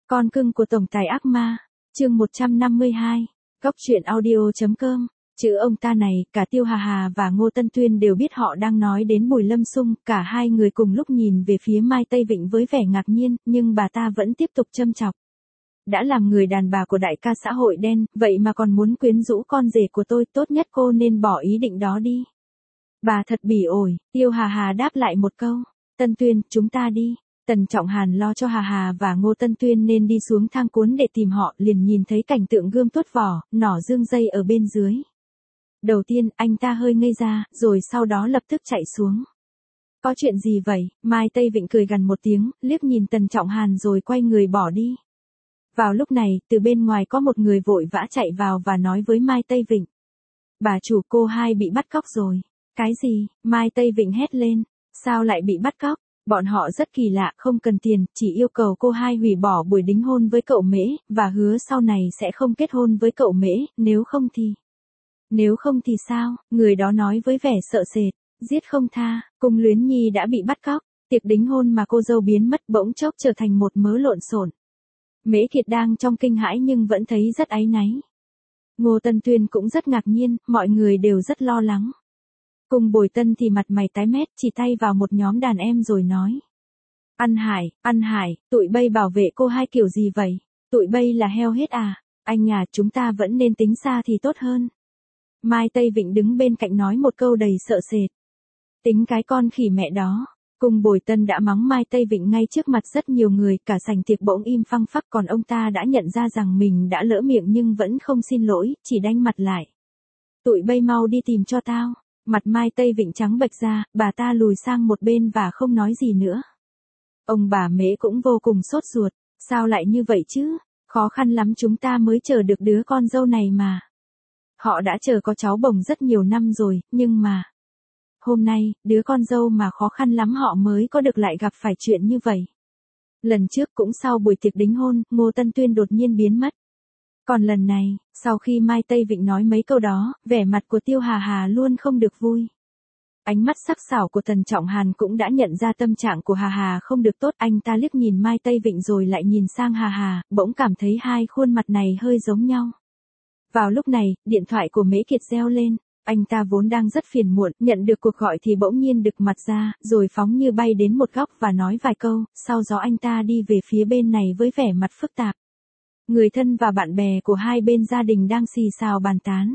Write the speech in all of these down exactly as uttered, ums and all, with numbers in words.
Con cưng của tổng tài ác ma, chương một trăm năm mươi hai, Góc truyện audio.com. Chữ ông ta này, cả Tiêu Hà Hà và Ngô Tân Tuyên đều biết họ đang nói đến Bùi Lâm Xung, cả hai người cùng lúc nhìn về phía Mai Tây Vịnh với vẻ ngạc nhiên, nhưng bà ta vẫn tiếp tục châm chọc. Đã làm người đàn bà của đại ca xã hội đen, vậy mà còn muốn quyến rũ con rể của tôi, tốt nhất cô nên bỏ ý định đó đi. Bà thật bỉ ổi, Tiêu Hà Hà đáp lại một câu, Tân Tuyên, chúng ta đi. Tần Trọng Hàn lo cho Hà Hà và Ngô Tân Tuyên nên đi xuống thang cuốn để tìm họ, liền nhìn thấy cảnh tượng gươm tuốt vỏ, nỏ dương dây ở bên dưới. Đầu tiên, anh ta hơi ngây ra, rồi sau đó lập tức chạy xuống. Có chuyện gì vậy? Mai Tây Vịnh cười gằn một tiếng, liếc nhìn Tần Trọng Hàn rồi quay người bỏ đi. Vào lúc này, từ bên ngoài có một người vội vã chạy vào và nói với Mai Tây Vịnh. Bà chủ, cô hai bị bắt cóc rồi. Cái gì? Mai Tây Vịnh hét lên. Sao lại bị bắt cóc? Bọn họ rất kỳ lạ, không cần tiền, chỉ yêu cầu cô hai hủy bỏ buổi đính hôn với cậu Mễ, và hứa sau này sẽ không kết hôn với cậu Mễ, nếu không thì... Nếu không thì sao? Người đó nói với vẻ sợ sệt, giết không tha. Cung Luyến Nhi đã bị bắt cóc, tiệc đính hôn mà cô dâu biến mất bỗng chốc trở thành một mớ lộn xộn. Mễ Kiệt đang trong kinh hãi nhưng vẫn thấy rất áy náy. Ngô Tân Tuyên cũng rất ngạc nhiên, mọi người đều rất lo lắng. Cùng Bồi Tân thì mặt mày tái mét, chỉ tay vào một nhóm đàn em rồi nói. Ăn Hải, Ăn Hải, tụi bay bảo vệ cô hai kiểu gì vậy? Tụi bay là heo hết à? Anh à, chúng ta vẫn nên tính xa thì tốt hơn. Mai Tây Vịnh đứng bên cạnh nói một câu đầy sợ sệt. Tính cái con khỉ mẹ đó. Cùng Bồi Tân đã mắng Mai Tây Vịnh ngay trước mặt rất nhiều người, cả sảnh tiệc bỗng im phăng phắc, còn ông ta đã nhận ra rằng mình đã lỡ miệng nhưng vẫn không xin lỗi, chỉ đanh mặt lại. Tụi bay mau đi tìm cho tao. Mặt Mai Tây Vịnh trắng bệch ra, bà ta lùi sang một bên và không nói gì nữa. Ông bà Mễ cũng vô cùng sốt ruột, sao lại như vậy chứ? Khó khăn lắm chúng ta mới chờ được đứa con dâu này mà. Họ đã chờ có cháu bồng rất nhiều năm rồi, nhưng mà... Hôm nay, đứa con dâu mà khó khăn lắm họ mới có được lại gặp phải chuyện như vậy. Lần trước cũng sau buổi tiệc đính hôn, Ngô Tân Tuyên đột nhiên biến mất. Còn lần này, sau khi Mai Tây Vịnh nói mấy câu đó, vẻ mặt của Tiêu Hà Hà luôn không được vui. Ánh mắt sắc sảo của Tần Trọng Hàn cũng đã nhận ra tâm trạng của Hà Hà không được tốt, anh ta liếc nhìn Mai Tây Vịnh rồi lại nhìn sang Hà Hà, bỗng cảm thấy hai khuôn mặt này hơi giống nhau. Vào lúc này, điện thoại của Mễ Kiệt reo lên, anh ta vốn đang rất phiền muộn, nhận được cuộc gọi thì bỗng nhiên đực mặt ra, rồi phóng như bay đến một góc và nói vài câu, sau đó anh ta đi về phía bên này với vẻ mặt phức tạp. Người thân và bạn bè của hai bên gia đình đang xì xào bàn tán.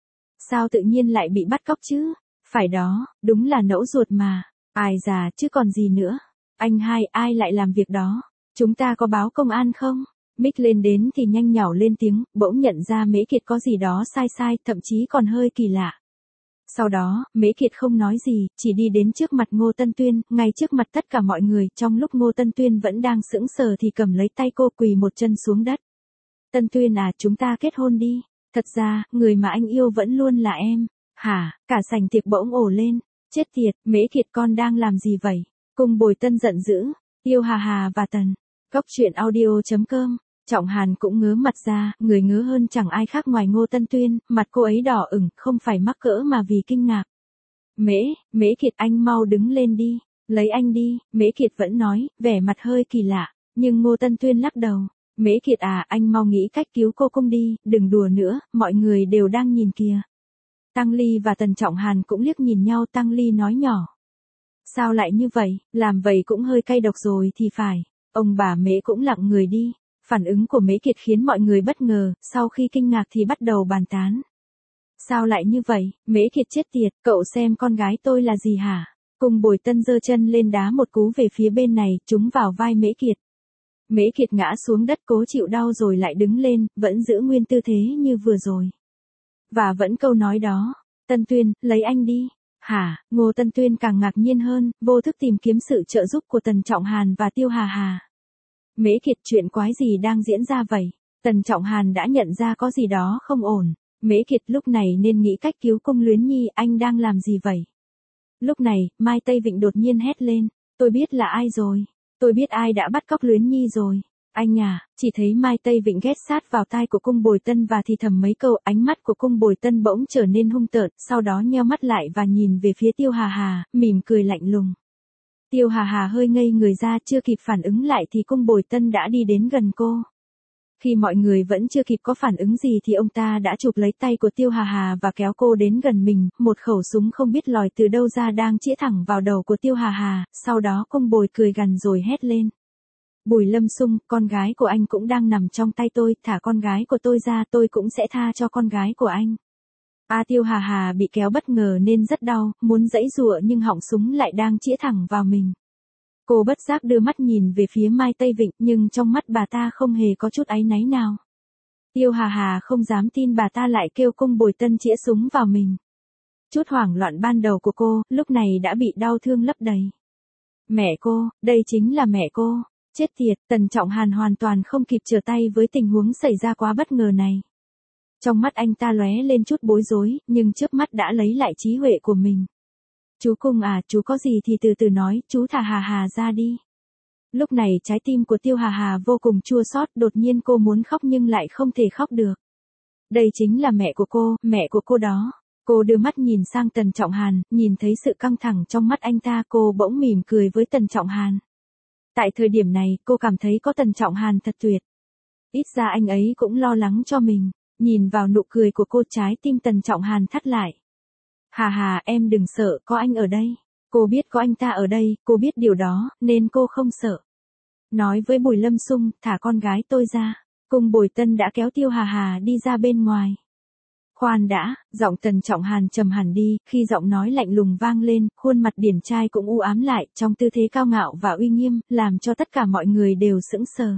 Sao tự nhiên lại bị bắt cóc chứ? Phải đó, đúng là nẫu ruột mà. Ai già chứ còn gì nữa. Anh hai, ai lại làm việc đó? Chúng ta có báo công an không? Mic lên đến thì nhanh nhảu lên tiếng, bỗng nhận ra Mễ Kiệt có gì đó sai sai, thậm chí còn hơi kỳ lạ. Sau đó, Mễ Kiệt không nói gì, chỉ đi đến trước mặt Ngô Tân Tuyên, ngay trước mặt tất cả mọi người, trong lúc Ngô Tân Tuyên vẫn đang sững sờ thì cầm lấy tay cô quỳ một chân xuống đất. Tân Tuyên à, chúng ta kết hôn đi. Thật ra, người mà anh yêu vẫn luôn là em. Hả? Cả sảnh tiệc bỗng ồ lên. Chết tiệt, Mễ Kiệt con đang làm gì vậy? Cùng Bồi Tân giận dữ. Tiêu Hà Hà và Tần. Góc truyện audio.com. Trọng Hàn cũng ngớ mặt ra, người ngớ hơn chẳng ai khác ngoài Ngô Tân Tuyên, mặt cô ấy đỏ ửng, không phải mắc cỡ mà vì kinh ngạc. Mễ, Mễ Kiệt anh mau đứng lên đi. Lấy anh đi, Mễ Kiệt vẫn nói, vẻ mặt hơi kỳ lạ. Nhưng Ngô Tân Tuyên lắc đầu. Mễ Kiệt à, anh mau nghĩ cách cứu cô cung đi, đừng đùa nữa, mọi người đều đang nhìn kìa. Tăng Ly và Tần Trọng Hàn cũng liếc nhìn nhau, Tăng Ly nói nhỏ. Sao lại như vậy, làm vậy cũng hơi cay độc rồi thì phải. Ông bà Mễ cũng lặng người đi. Phản ứng của Mễ Kiệt khiến mọi người bất ngờ, sau khi kinh ngạc thì bắt đầu bàn tán. Sao lại như vậy, Mễ Kiệt chết tiệt, cậu xem con gái tôi là gì hả? Cùng Bồi Tân giơ chân lên đá một cú về phía bên này, trúng vào vai Mễ Kiệt. Mễ Kiệt ngã xuống đất cố chịu đau rồi lại đứng lên, vẫn giữ nguyên tư thế như vừa rồi. Và vẫn câu nói đó, Tân Tuyên, lấy anh đi. Hả? Ngô Tân Tuyên càng ngạc nhiên hơn, vô thức tìm kiếm sự trợ giúp của Tần Trọng Hàn và Tiêu Hà Hà. Mễ Kiệt, chuyện quái gì đang diễn ra vậy? Tần Trọng Hàn đã nhận ra có gì đó không ổn. Mễ Kiệt lúc này nên nghĩ cách cứu Cung Luyến Nhi, anh đang làm gì vậy? Lúc này, Mai Tây Vịnh đột nhiên hét lên, tôi biết là ai rồi. Tôi biết ai đã bắt cóc Luyến Nhi rồi. Anh à, chỉ thấy Mai Tây Vịnh ghét sát vào tai của Cung Bồi Tân và thì thầm mấy câu, ánh mắt của Cung Bồi Tân bỗng trở nên hung tợn, sau đó nheo mắt lại và nhìn về phía Tiêu Hà Hà, mỉm cười lạnh lùng. Tiêu Hà Hà hơi ngây người ra, chưa kịp phản ứng lại thì Cung Bồi Tân đã đi đến gần cô. Khi mọi người vẫn chưa kịp có phản ứng gì thì ông ta đã chụp lấy tay của Tiêu Hà Hà và kéo cô đến gần mình, một khẩu súng không biết lòi từ đâu ra đang chĩa thẳng vào đầu của Tiêu Hà Hà, sau đó Cung Bồi cười gằn rồi hét lên. Bùi Lâm Xung, con gái của anh cũng đang nằm trong tay tôi, thả con gái của tôi ra, tôi cũng sẽ tha cho con gái của anh. A Tiêu Hà Hà bị kéo bất ngờ nên rất đau, muốn giãy giụa nhưng họng súng lại đang chĩa thẳng vào mình. Cô bất giác đưa mắt nhìn về phía Mai Tây Vịnh, nhưng trong mắt bà ta không hề có chút áy náy nào. Tiêu Hà Hà không dám tin bà ta lại kêu Cung Bồi Tân chĩa súng vào mình. Chút hoảng loạn ban đầu của cô, lúc này đã bị đau thương lấp đầy. Mẹ cô, đây chính là mẹ cô. Chết tiệt, Tần Trọng Hàn hoàn toàn không kịp trở tay với tình huống xảy ra quá bất ngờ này. Trong mắt anh ta lóe lên chút bối rối, nhưng chớp mắt đã lấy lại trí huệ của mình. Chú Cung à, chú có gì thì từ từ nói, chú thả Hà Hà ra đi. Lúc này trái tim của Tiêu Hà Hà vô cùng chua xót, đột nhiên cô muốn khóc nhưng lại không thể khóc được. Đây chính là mẹ của cô, mẹ của cô đó. Cô đưa mắt nhìn sang Tần Trọng Hàn, nhìn thấy sự căng thẳng trong mắt anh ta, cô bỗng mỉm cười với Tần Trọng Hàn. Tại thời điểm này, cô cảm thấy có Tần Trọng Hàn thật tuyệt. Ít ra anh ấy cũng lo lắng cho mình. Nhìn vào nụ cười của cô, trái tim Tần Trọng Hàn thắt lại. Hà Hà, em đừng sợ, có anh ở đây. Cô biết có anh ta ở đây, cô biết điều đó, nên cô không sợ. Nói với Bùi Lâm Xung, thả con gái tôi ra. Cung Bồi Tân đã kéo Tiêu Hà Hà đi ra bên ngoài. Khoan đã, giọng Tần Trọng Hàn trầm hẳn đi, khi giọng nói lạnh lùng vang lên, khuôn mặt điển trai cũng u ám lại, trong tư thế cao ngạo và uy nghiêm, làm cho tất cả mọi người đều sững sờ.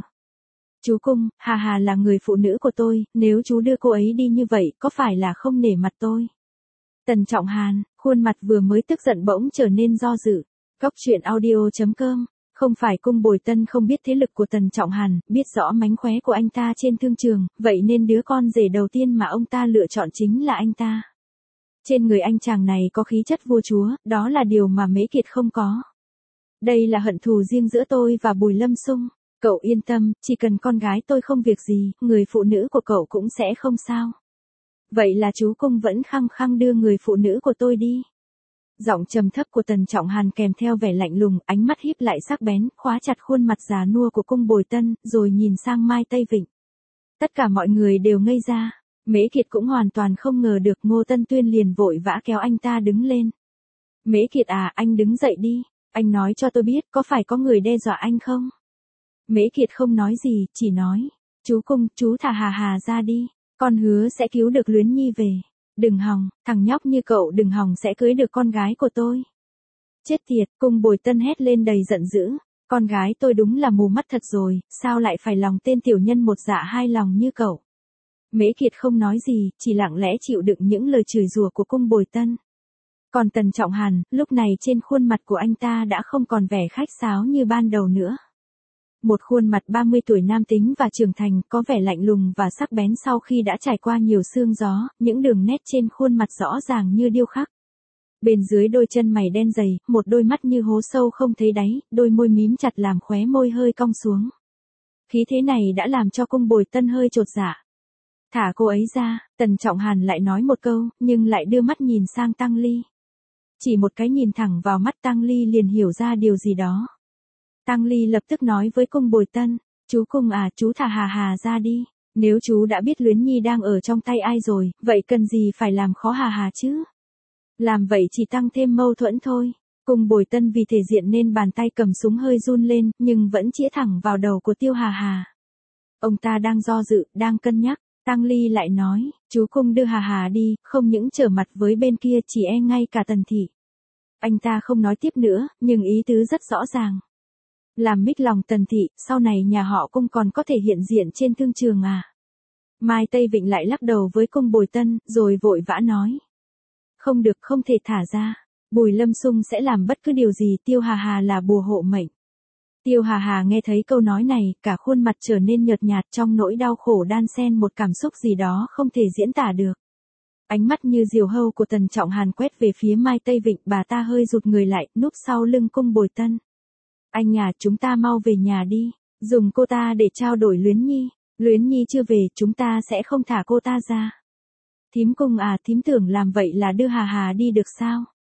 Chú Cung, Hà Hà là người phụ nữ của tôi, nếu chú đưa cô ấy đi như vậy, có phải là không nể mặt tôi? Tần Trọng Hàn, khuôn mặt vừa mới tức giận bỗng trở nên do dự. Góc truyện audio chấm com. Không phải Cung Bồi Tân không biết thế lực của Tần Trọng Hàn, biết rõ mánh khóe của anh ta trên thương trường, vậy nên đứa con rể đầu tiên mà ông ta lựa chọn chính là anh ta. Trên người anh chàng này có khí chất vua chúa, đó là điều mà Mễ Kiệt không có. Đây là hận thù riêng giữa tôi và Bùi Lâm Xung. Cậu yên tâm, chỉ cần con gái tôi không việc gì, người phụ nữ của cậu cũng sẽ không sao. Vậy là chú Cung vẫn khăng khăng đưa người phụ nữ của tôi đi. Giọng trầm thấp của Tần Trọng Hàn kèm theo vẻ lạnh lùng, ánh mắt híp lại sắc bén, khóa chặt khuôn mặt già nua của Cung Bồi Tân, rồi nhìn sang Mai Tây Vịnh. Tất cả mọi người đều ngây ra. Mễ Kiệt cũng hoàn toàn không ngờ được, Ngô Tân Tuyên liền vội vã kéo anh ta đứng lên. Mễ Kiệt à, anh đứng dậy đi. Anh nói cho tôi biết, có phải có người đe dọa anh không? Mễ Kiệt không nói gì, chỉ nói. Chú Cung, chú thả Hà Hà ra đi. Con hứa sẽ cứu được Luyến Nhi về. Đừng hòng, thằng nhóc như cậu đừng hòng sẽ cưới được con gái của tôi. Chết tiệt, Cung Bồi Tân hét lên đầy giận dữ. Con gái tôi đúng là mù mắt thật rồi, sao lại phải lòng tên tiểu nhân một dạ hai lòng như cậu. Mễ Kiệt không nói gì, chỉ lặng lẽ chịu đựng những lời chửi rủa của Cung Bồi Tân. Còn Tần Trọng Hàn, lúc này trên khuôn mặt của anh ta đã không còn vẻ khách sáo như ban đầu nữa. Một khuôn mặt ba mươi tuổi nam tính và trưởng thành, có vẻ lạnh lùng và sắc bén sau khi đã trải qua nhiều sương gió, những đường nét trên khuôn mặt rõ ràng như điêu khắc. Bên dưới đôi chân mày đen dày, một đôi mắt như hố sâu không thấy đáy, đôi môi mím chặt làm khóe môi hơi cong xuống. Khí thế này đã làm cho Cung Bồi Tân hơi chột dạ. Thả cô ấy ra, Tần Trọng Hàn lại nói một câu, nhưng lại đưa mắt nhìn sang Tăng Ly. Chỉ một cái nhìn thẳng vào mắt Tăng Ly liền hiểu ra điều gì đó. Tăng Ly lập tức nói với Cung Bồi Tân, chú Cung à, chú thả Hà Hà ra đi. Nếu chú đã biết Luyến Nhi đang ở trong tay ai rồi, vậy cần gì phải làm khó Hà Hà chứ? Làm vậy chỉ tăng thêm mâu thuẫn thôi. Cung Bồi Tân vì thể diện nên bàn tay cầm súng hơi run lên, nhưng vẫn chĩa thẳng vào đầu của Tiêu Hà Hà. Ông ta đang do dự, đang cân nhắc. Tăng Ly lại nói, chú Cung đưa Hà Hà đi, không những trở mặt với bên kia chỉ e ngay cả Tần Thị. Anh ta không nói tiếp nữa, nhưng ý tứ rất rõ ràng. Làm mích lòng Tần Thị, sau này nhà họ Cung còn có thể hiện diện trên thương trường à? Mai Tây Vịnh lại lắc đầu với Cung Bồi Tân, rồi vội vã nói. Không được, không thể thả ra. Bùi Lâm Xung sẽ làm bất cứ điều gì, Tiêu Hà Hà là bùa hộ mệnh. Tiêu Hà Hà nghe thấy câu nói này, cả khuôn mặt trở nên nhợt nhạt, trong nỗi đau khổ đan xen một cảm xúc gì đó không thể diễn tả được. Ánh mắt như diều hâu của Tần Trọng Hàn quét về phía Mai Tây Vịnh, bà ta hơi rụt người lại, núp sau lưng Cung Bồi Tân. Anh nhà, chúng ta mau về nhà đi, dùng cô ta để trao đổi Luyến Nhi. Luyến Nhi chưa về, chúng ta sẽ không thả cô ta ra. Thím Cung à, thím tưởng làm vậy là đưa Hà Hà đi được sao?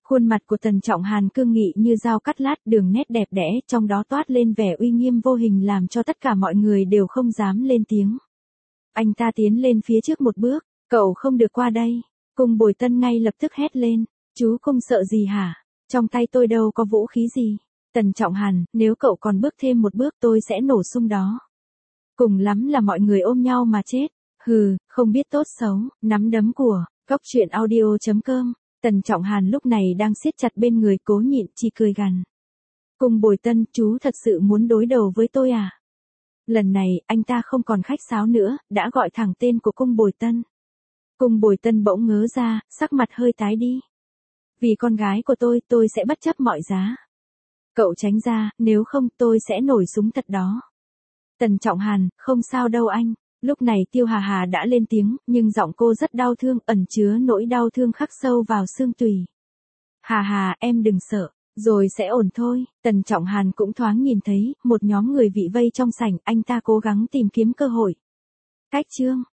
Khuôn mặt của Tần Trọng Hàn cương nghị như dao cắt lát, đường nét đẹp đẽ, trong đó toát lên vẻ uy nghiêm vô hình làm cho tất cả mọi người đều không dám lên tiếng. Anh ta tiến lên phía trước một bước, cậu không được qua đây. Cung Bồi Tân ngay lập tức hét lên, chú Cung sợ gì hả? Trong tay tôi đâu có vũ khí gì. Tần Trọng Hàn, nếu cậu còn bước thêm một bước tôi sẽ nổ sung đó. Cùng lắm là mọi người ôm nhau mà chết. Hừ, không biết tốt xấu, nắm đấm của, Cóc Truyện Audio chấm com. Tần Trọng Hàn lúc này đang siết chặt bên người cố nhịn chỉ cười gằn. Cung Bồi Tân, chú thật sự muốn đối đầu với tôi à? Lần này, anh ta không còn khách sáo nữa, đã gọi thẳng tên của Cung Bồi Tân. Cung Bồi Tân bỗng ngớ ra, sắc mặt hơi tái đi. Vì con gái của tôi, tôi sẽ bất chấp mọi giá. Cậu tránh ra, nếu không tôi sẽ nổi súng thật đó. Tần Trọng Hàn, không sao đâu anh. Lúc này Tiêu Hà Hà đã lên tiếng, nhưng giọng cô rất đau thương, ẩn chứa nỗi đau thương khắc sâu vào xương tủy. Hà Hà, em đừng sợ, rồi sẽ ổn thôi. Tần Trọng Hàn cũng thoáng nhìn thấy, một nhóm người vị vây trong sảnh, anh ta cố gắng tìm kiếm cơ hội. Cách chương.